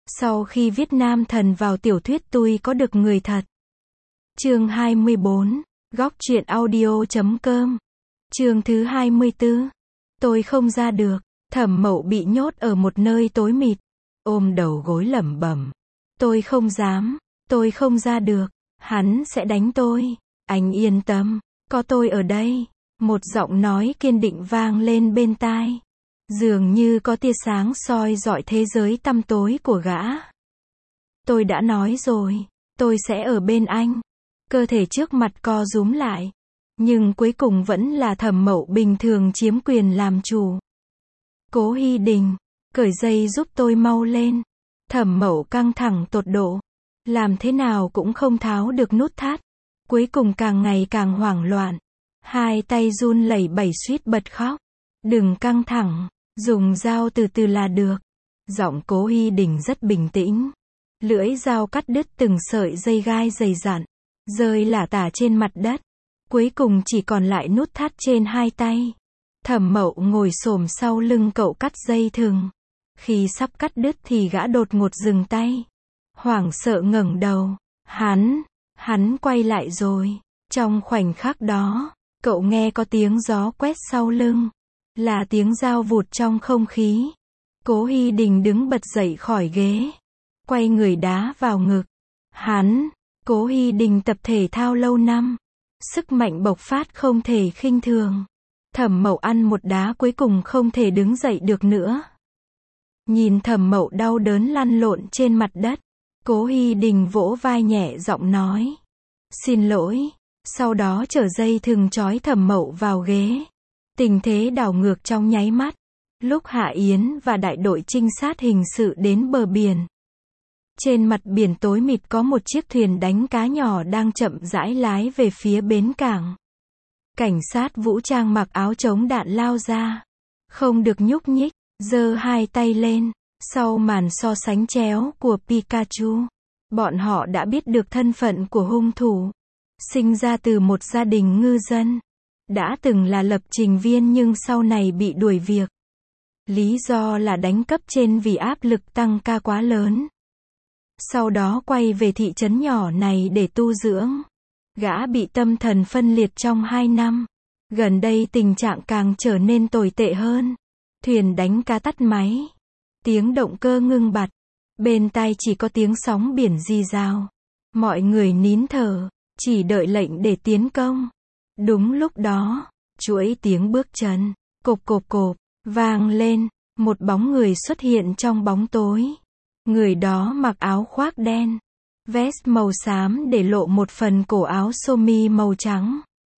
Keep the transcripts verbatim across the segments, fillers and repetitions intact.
Sau khi viết nam thần vào tiểu thuyết tôi có được người thật. Chương hai mươi bốn, góc truyện audio chấm com. Chương thứ hai mươi tư. Tôi không ra được. Thẩm Mậu bị nhốt ở một nơi tối mịt, ôm đầu gối lẩm bẩm. Tôi không dám, tôi không ra được, hắn sẽ đánh tôi. Anh yên tâm, có tôi ở đây. Một giọng nói kiên định vang lên bên tai. Dường như có tia sáng soi rọi thế giới tăm tối của gã. Tôi đã nói rồi, tôi sẽ ở bên anh. Cơ thể trước mặt co rúm lại. Nhưng cuối cùng vẫn là Thẩm Mậu bình thường chiếm quyền làm chủ. Cố Hy Đình, cởi dây giúp tôi mau lên. Thẩm Mậu căng thẳng tột độ. Làm thế nào cũng không tháo được nút thắt. Cuối cùng càng ngày càng hoảng loạn. Hai tay run lẩy bẩy suýt bật khóc. Đừng căng thẳng, dùng dao từ từ là được. Giọng Cố Hy Đình rất bình tĩnh. Lưỡi dao cắt đứt từng sợi dây gai dày dặn, rơi lả tả trên mặt đất. Cuối cùng chỉ còn lại nút thắt trên hai tay. Thẩm Mậu ngồi xổm sau lưng cậu cắt dây thừng. Khi sắp cắt đứt thì gã đột ngột dừng tay. Hoảng sợ ngẩng đầu. Hắn, hắn quay lại rồi. Trong khoảnh khắc đó, cậu nghe có tiếng gió quét sau lưng. Là tiếng dao vụt trong không khí. Cố Hy Đình đứng bật dậy khỏi ghế. Quay người đá vào ngực. Hắn, Cố Hy Đình tập thể thao lâu năm. Sức mạnh bộc phát không thể khinh thường. Thẩm Mậu ăn một đá cuối cùng không thể đứng dậy được nữa. Nhìn Thẩm Mậu đau đớn lăn lộn trên mặt đất. Cố Hy Đình vỗ vai nhẹ giọng nói. Xin lỗi. Sau đó trở dây thừng trói Thẩm Mậu vào ghế. Tình thế đảo ngược trong nháy mắt. Lúc Hạ Yến và đại đội trinh sát hình sự đến bờ biển. Trên mặt biển tối mịt có một chiếc thuyền đánh cá nhỏ đang chậm rãi lái về phía bến cảng. Cảnh sát vũ trang mặc áo chống đạn lao ra. Không được nhúc nhích, giơ hai tay lên. Sau màn so sánh chéo của Pikachu, bọn họ đã biết được thân phận của hung thủ. Sinh ra từ một gia đình ngư dân. Đã từng là lập trình viên nhưng sau này bị đuổi việc. Lý do là đánh cấp trên vì áp lực tăng ca quá lớn. Sau đó quay về thị trấn nhỏ này để tu dưỡng. Gã bị tâm thần phân liệt trong hai năm. Gần đây tình trạng càng trở nên tồi tệ hơn. Thuyền đánh cá tắt máy. Tiếng động cơ ngưng bặt. Bên tai chỉ có tiếng sóng biển rì rào. Mọi người nín thở, chỉ đợi lệnh để tiến công. Đúng lúc đó, chuỗi tiếng bước chân, cộp cộp cộp, vang lên. Một bóng người xuất hiện trong bóng tối. Người đó mặc áo khoác đen, vest màu xám để lộ một phần cổ áo sơ mi màu trắng.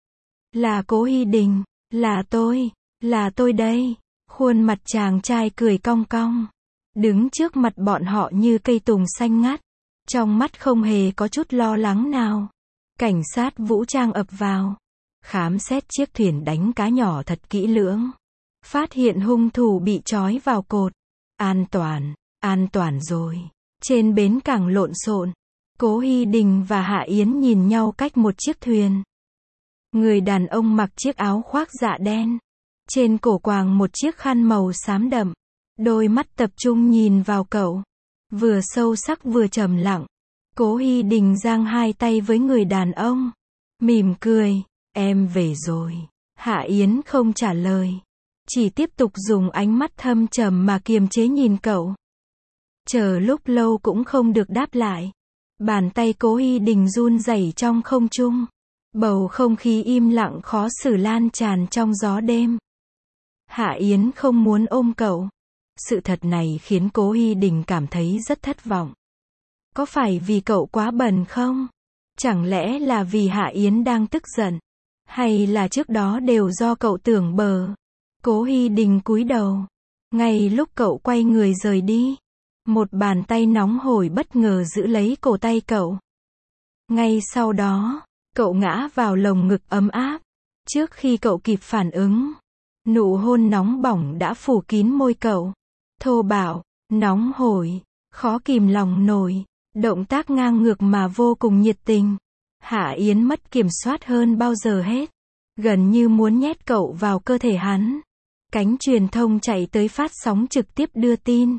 Là Cố Hy Đình, là tôi, là tôi đây. Khuôn mặt chàng trai cười cong cong. Đứng trước mặt bọn họ như cây tùng xanh ngắt. Trong mắt không hề có chút lo lắng nào. Cảnh sát vũ trang ập vào. Khám xét chiếc thuyền đánh cá nhỏ thật kỹ lưỡng. Phát hiện hung thủ bị trói vào cột. An toàn, an toàn rồi. Trên bến cảng lộn xộn. Cố Hy Đình và Hạ Yến nhìn nhau cách một chiếc thuyền. Người đàn ông mặc chiếc áo khoác dạ đen. Trên cổ quàng một chiếc khăn màu xám đậm. Đôi mắt tập trung nhìn vào cậu. Vừa sâu sắc vừa trầm lặng. Cố Hy Đình giang hai tay với người đàn ông. Mỉm cười. Em về rồi. Hạ Yến không trả lời. Chỉ tiếp tục dùng ánh mắt thâm trầm mà kiềm chế nhìn cậu. Chờ lúc lâu cũng không được đáp lại. Bàn tay Cố Hy Đình run rẩy trong không trung. Bầu không khí im lặng khó xử lan tràn trong gió đêm. Hạ Yến không muốn ôm cậu. Sự thật này khiến Cố Hy Đình cảm thấy rất thất vọng. Có phải vì cậu quá bần không? Chẳng lẽ là vì Hạ Yến đang tức giận? Hay là trước đó đều do cậu tưởng bờ? Cố Hy Đình cúi đầu. Ngay lúc cậu quay người rời đi, một bàn tay nóng hổi bất ngờ giữ lấy cổ tay cậu. Ngay sau đó, cậu ngã vào lồng ngực ấm áp. Trước khi cậu kịp phản ứng, nụ hôn nóng bỏng đã phủ kín môi cậu. Thô bạo, nóng hổi, khó kìm lòng nổi. Động tác ngang ngược mà vô cùng nhiệt tình. Hạ Yến mất kiểm soát hơn bao giờ hết. Gần như muốn nhét cậu vào cơ thể hắn. Cánh truyền thông chạy tới phát sóng trực tiếp đưa tin.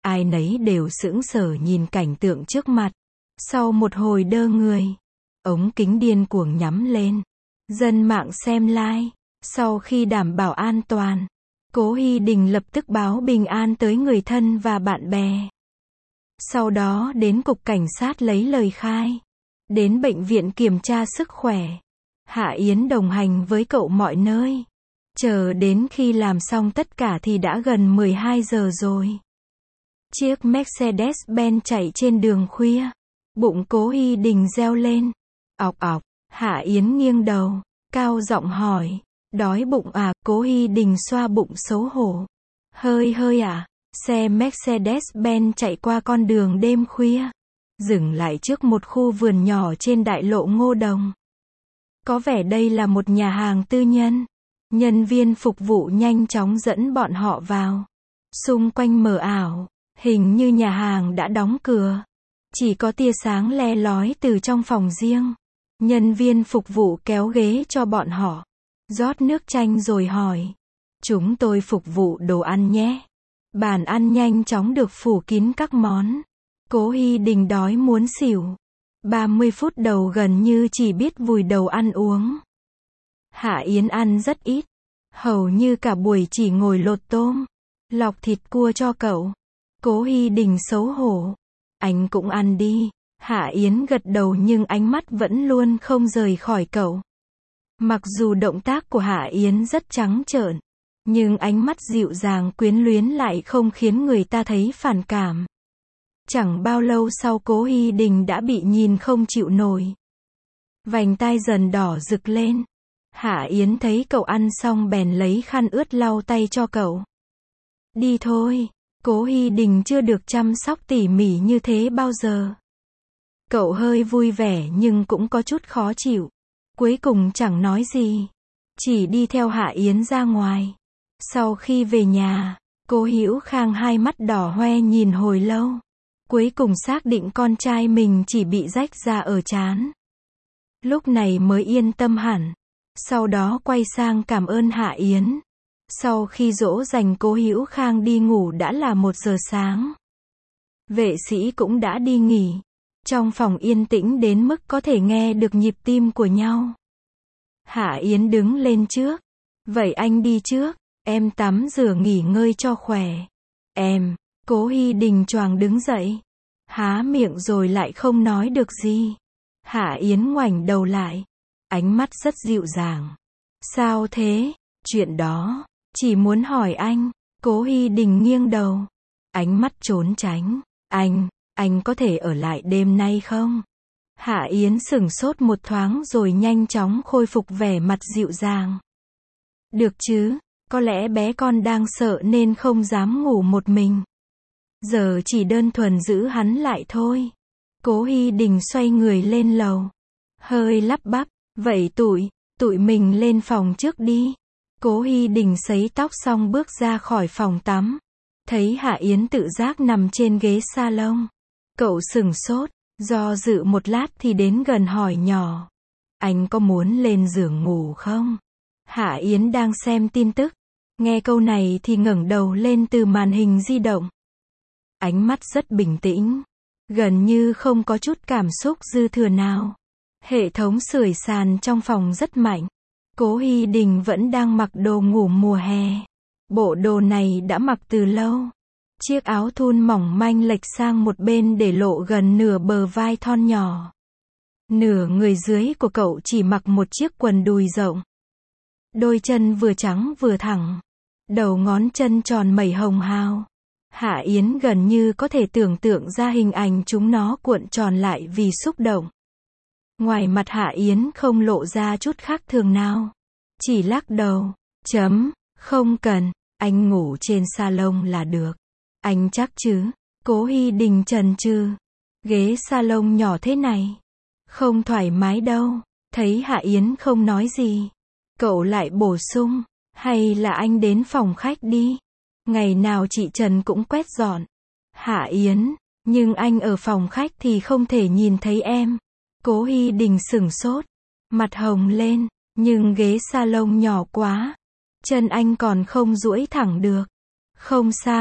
Ai nấy đều sững sờ nhìn cảnh tượng trước mặt. Sau một hồi đơ người, ống kính điên cuồng nhắm lên. Dân mạng xem live. Sau khi đảm bảo an toàn, Cố Hy Đình lập tức báo bình an tới người thân và bạn bè. Sau đó đến cục cảnh sát lấy lời khai. Đến bệnh viện kiểm tra sức khỏe. Hạ Yến đồng hành với cậu mọi nơi. Chờ đến khi làm xong tất cả thì đã gần mười hai giờ rồi. Chiếc Mercedes-Benz chạy trên đường khuya. Bụng Cố Hy Đình reo lên. Ọc ọc, Hạ Yến nghiêng đầu, cao giọng hỏi. Đói bụng à? Cố Hy Đình xoa bụng xấu hổ. Hơi hơi à? Xe Mercedes-Benz chạy qua con đường đêm khuya. Dừng lại trước một khu vườn nhỏ trên đại lộ Ngô Đồng. Có vẻ đây là một nhà hàng tư nhân. Nhân viên phục vụ nhanh chóng dẫn bọn họ vào. Xung quanh mờ ảo, hình như nhà hàng đã đóng cửa. Chỉ có tia sáng le lói từ trong phòng riêng. Nhân viên phục vụ kéo ghế cho bọn họ. Rót nước chanh rồi hỏi. Chúng tôi phục vụ đồ ăn nhé. Bàn ăn nhanh chóng được phủ kín các món. Cố Hy Đình đói muốn xỉu. ba mươi phút đầu gần như chỉ biết vùi đầu ăn uống. Hạ Yến ăn rất ít. Hầu như cả buổi chỉ ngồi lột tôm, lọc thịt cua cho cậu. Cố Hy Đình xấu hổ. Anh cũng ăn đi. Hạ Yến gật đầu nhưng ánh mắt vẫn luôn không rời khỏi cậu. Mặc dù động tác của Hạ Yến rất trắng trợn, nhưng ánh mắt dịu dàng quyến luyến lại không khiến người ta thấy phản cảm. Chẳng bao lâu sau Cố Hy Đình đã bị nhìn không chịu nổi. Vành tai dần đỏ rực lên. Hạ Yến thấy cậu ăn xong bèn lấy khăn ướt lau tay cho cậu. Đi thôi. Cố Hy Đình chưa được chăm sóc tỉ mỉ như thế bao giờ. Cậu hơi vui vẻ nhưng cũng có chút khó chịu. Cuối cùng chẳng nói gì, chỉ đi theo Hạ Yến ra ngoài. Sau khi về nhà, Cố Hữu Khang hai mắt đỏ hoe nhìn hồi lâu. Cuối cùng xác định con trai mình chỉ bị rách da ở trán. Lúc này mới yên tâm hẳn. Sau đó quay sang cảm ơn Hạ Yến. Sau khi dỗ dành Cố Hữu Khang đi ngủ đã là một giờ sáng. Vệ sĩ cũng đã đi nghỉ. Trong phòng yên tĩnh đến mức có thể nghe được nhịp tim của nhau. Hạ Yến đứng lên trước. Vậy anh đi trước, em tắm rửa nghỉ ngơi cho khỏe. Em, Cố Hy Đình choàng đứng dậy. Há miệng rồi lại không nói được gì. Hạ Yến ngoảnh đầu lại. Ánh mắt rất dịu dàng. Sao thế? Chuyện đó, chỉ muốn hỏi anh. Cố Hy Đình nghiêng đầu. Ánh mắt trốn tránh. Anh, anh có thể ở lại đêm nay không? Hạ Yến sửng sốt một thoáng rồi nhanh chóng khôi phục vẻ mặt dịu dàng. Được chứ, có lẽ bé con đang sợ nên không dám ngủ một mình. Giờ chỉ đơn thuần giữ hắn lại thôi. Cố Hy Đình xoay người lên lầu. Hơi lắp bắp, vậy tụi, tụi mình lên phòng trước đi. Cố Hy Đình sấy tóc xong bước ra khỏi phòng tắm. Thấy Hạ Yến tự giác nằm trên ghế salon. Cậu sửng sốt, do dự một lát thì đến gần hỏi nhỏ. Anh có muốn lên giường ngủ không? Hạ Yến đang xem tin tức. Nghe câu này thì ngẩng đầu lên từ màn hình di động. Ánh mắt rất bình tĩnh. Gần như không có chút cảm xúc dư thừa nào. Hệ thống sưởi sàn trong phòng rất mạnh. Cố Hy Đình vẫn đang mặc đồ ngủ mùa hè. Bộ đồ này đã mặc từ lâu. Chiếc áo thun mỏng manh lệch sang một bên để lộ gần nửa bờ vai thon nhỏ. Nửa người dưới của cậu chỉ mặc một chiếc quần đùi rộng. Đôi chân vừa trắng vừa thẳng. Đầu ngón chân tròn mẩy hồng hào. Hạ Yến gần như có thể tưởng tượng ra hình ảnh chúng nó cuộn tròn lại vì xúc động. Ngoài mặt Hạ Yến không lộ ra chút khác thường nào. Chỉ lắc đầu. Chấm, không cần, anh ngủ trên salon là được. Anh chắc chứ? Cố Hy Đình chần chừ. Ghế salon nhỏ thế này. Không thoải mái đâu. Thấy Hạ Yến không nói gì. Cậu lại bổ sung. Hay là anh đến phòng khách đi. Ngày nào chị Trần cũng quét dọn. Hạ Yến. Nhưng anh ở phòng khách thì không thể nhìn thấy em. Cố Hy Đình sửng sốt. Mặt hồng lên. Nhưng ghế salon nhỏ quá. Chân anh còn không duỗi thẳng được. Không sao.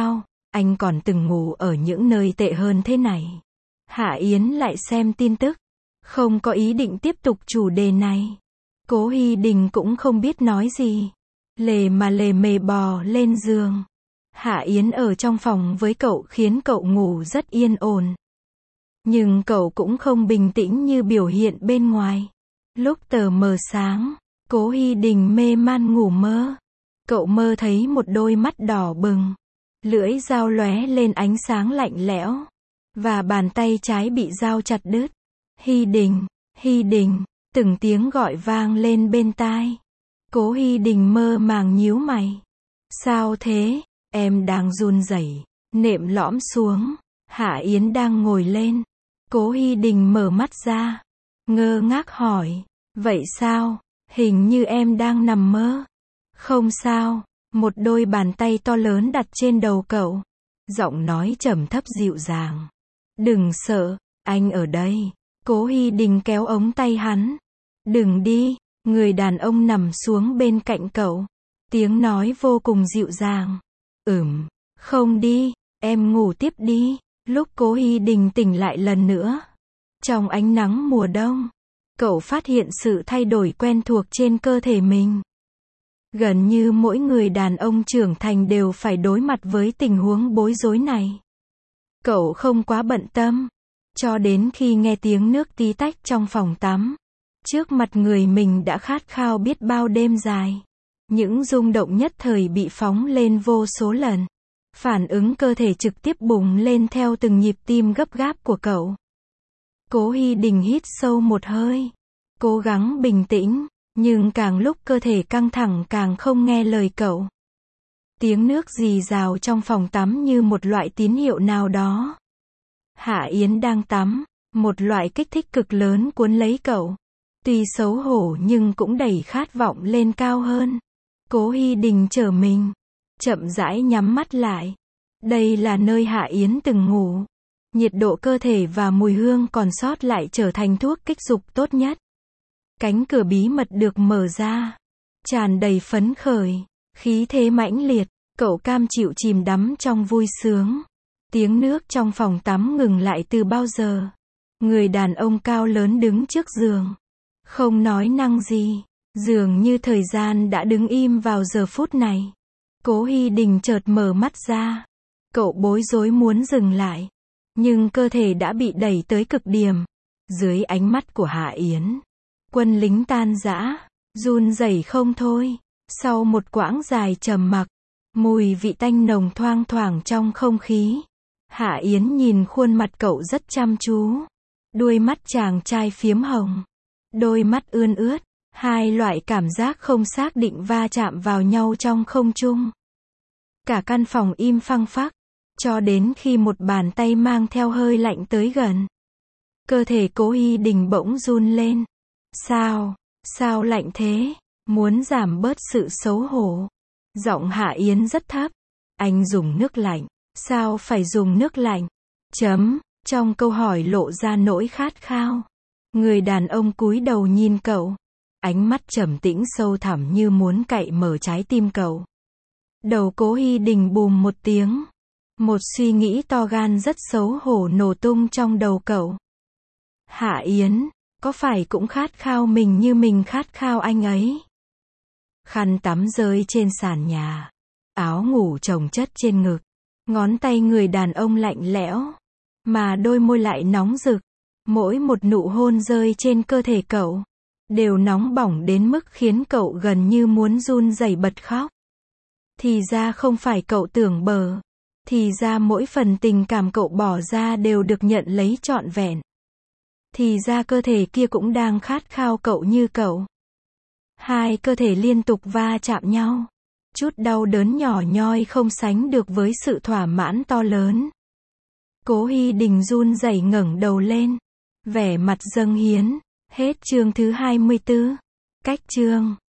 Anh còn từng ngủ ở những nơi tệ hơn thế này. Hạ Yến lại xem tin tức. Không có ý định tiếp tục chủ đề này. Cố Hy Đình cũng không biết nói gì. Lề mà lề mề bò lên giường. Hạ Yến ở trong phòng với cậu khiến cậu ngủ rất yên ổn. Nhưng cậu cũng không bình tĩnh như biểu hiện bên ngoài. Lúc tờ mờ sáng, Cố Hy Đình mê man ngủ mơ. Cậu mơ thấy một đôi mắt đỏ bừng. Lưỡi dao lóe lên ánh sáng lạnh lẽo. Và bàn tay trái bị dao chặt đứt. Hy Đình, Hy Đình, từng tiếng gọi vang lên bên tai. Cố Hy Đình mơ màng nhíu mày. Sao thế? Em đang run rẩy, nệm lõm xuống. Hạ Yến đang ngồi lên. Cố Hy Đình mở mắt ra. Ngơ ngác hỏi. Vậy sao? Hình như em đang nằm mơ. Không sao. Một đôi bàn tay to lớn đặt trên đầu cậu. Giọng nói trầm thấp dịu dàng. Đừng sợ, anh ở đây. Cố Hy Đình kéo ống tay hắn. Đừng đi. Người đàn ông nằm xuống bên cạnh cậu. Tiếng nói vô cùng dịu dàng. Ừm, không đi, em ngủ tiếp đi. Lúc Cố Hy Đình tỉnh lại lần nữa. Trong ánh nắng mùa đông, cậu phát hiện sự thay đổi quen thuộc trên cơ thể mình. Gần như mỗi người đàn ông trưởng thành đều phải đối mặt với tình huống bối rối này. Cậu không quá bận tâm. Cho đến khi nghe tiếng nước tí tách trong phòng tắm. Trước mặt người mình đã khát khao biết bao đêm dài. Những rung động nhất thời bị phóng lên vô số lần. Phản ứng cơ thể trực tiếp bùng lên theo từng nhịp tim gấp gáp của cậu. Cố Hy Đình hít sâu một hơi. Cố gắng bình tĩnh, nhưng càng lúc cơ thể căng thẳng càng không nghe lời cậu. Tiếng nước rì rào trong phòng tắm như một loại tín hiệu nào đó. Hạ Yến đang tắm, một loại kích thích cực lớn cuốn lấy cậu. Tuy xấu hổ nhưng cũng đẩy khát vọng lên cao hơn. Cố Hy Đình trở mình, chậm rãi nhắm mắt lại. Đây là nơi Hạ Yến từng ngủ. Nhiệt độ cơ thể và mùi hương còn sót lại trở thành thuốc kích dục tốt nhất. Cánh cửa bí mật được mở ra. Tràn đầy phấn khởi, khí thế mãnh liệt, cậu cam chịu chìm đắm trong vui sướng. Tiếng nước trong phòng tắm ngừng lại từ bao giờ. Người đàn ông cao lớn đứng trước giường. Không nói năng gì. Dường như thời gian đã đứng im vào giờ phút này. Cố Hy Đình chợt mở mắt ra. Cậu bối rối muốn dừng lại. Nhưng cơ thể đã bị đẩy tới cực điểm. Dưới ánh mắt của Hạ Yến. Quân lính tan rã. Run rẩy không thôi. Sau một quãng dài trầm mặc. Mùi vị tanh nồng thoang thoảng trong không khí. Hạ Yến nhìn khuôn mặt cậu rất chăm chú. Đuôi mắt chàng trai phiếm hồng. Đôi mắt ươn ướt. Hai loại cảm giác không xác định va chạm vào nhau trong không trung. Cả căn phòng im phăng phắc. Cho đến khi một bàn tay mang theo hơi lạnh tới gần. Cơ thể Cố Hy Đình bỗng run lên. Sao? Sao lạnh thế? Muốn giảm bớt sự xấu hổ. Giọng Hạ Yến rất thấp. Anh dùng nước lạnh. Sao phải dùng nước lạnh? Chấm. Trong câu hỏi lộ ra nỗi khát khao. Người đàn ông cúi đầu nhìn cậu. Ánh mắt trầm tĩnh sâu thẳm như muốn cạy mở trái tim cậu. Đầu Cố Hy Đình bùm một tiếng. Một suy nghĩ to gan rất xấu hổ nổ tung trong đầu cậu. Hạ Yến, có phải cũng khát khao mình như mình khát khao anh ấy? Khăn tắm rơi trên sàn nhà. Áo ngủ chồng chất trên ngực. Ngón tay người đàn ông lạnh lẽo. Mà đôi môi lại nóng rực. Mỗi một nụ hôn rơi trên cơ thể cậu. Đều nóng bỏng đến mức khiến cậu gần như muốn run rẩy bật khóc. Thì ra không phải cậu tưởng bờ. Thì ra mỗi phần tình cảm cậu bỏ ra đều được nhận lấy trọn vẹn. Thì ra cơ thể kia cũng đang khát khao cậu như cậu. Hai cơ thể liên tục va chạm nhau. Chút đau đớn nhỏ nhoi không sánh được với sự thỏa mãn to lớn. Cố Hy Đình run rẩy ngẩng đầu lên. Vẻ mặt dâng hiến. Hết chương thứ hai mươi tư. Cách chương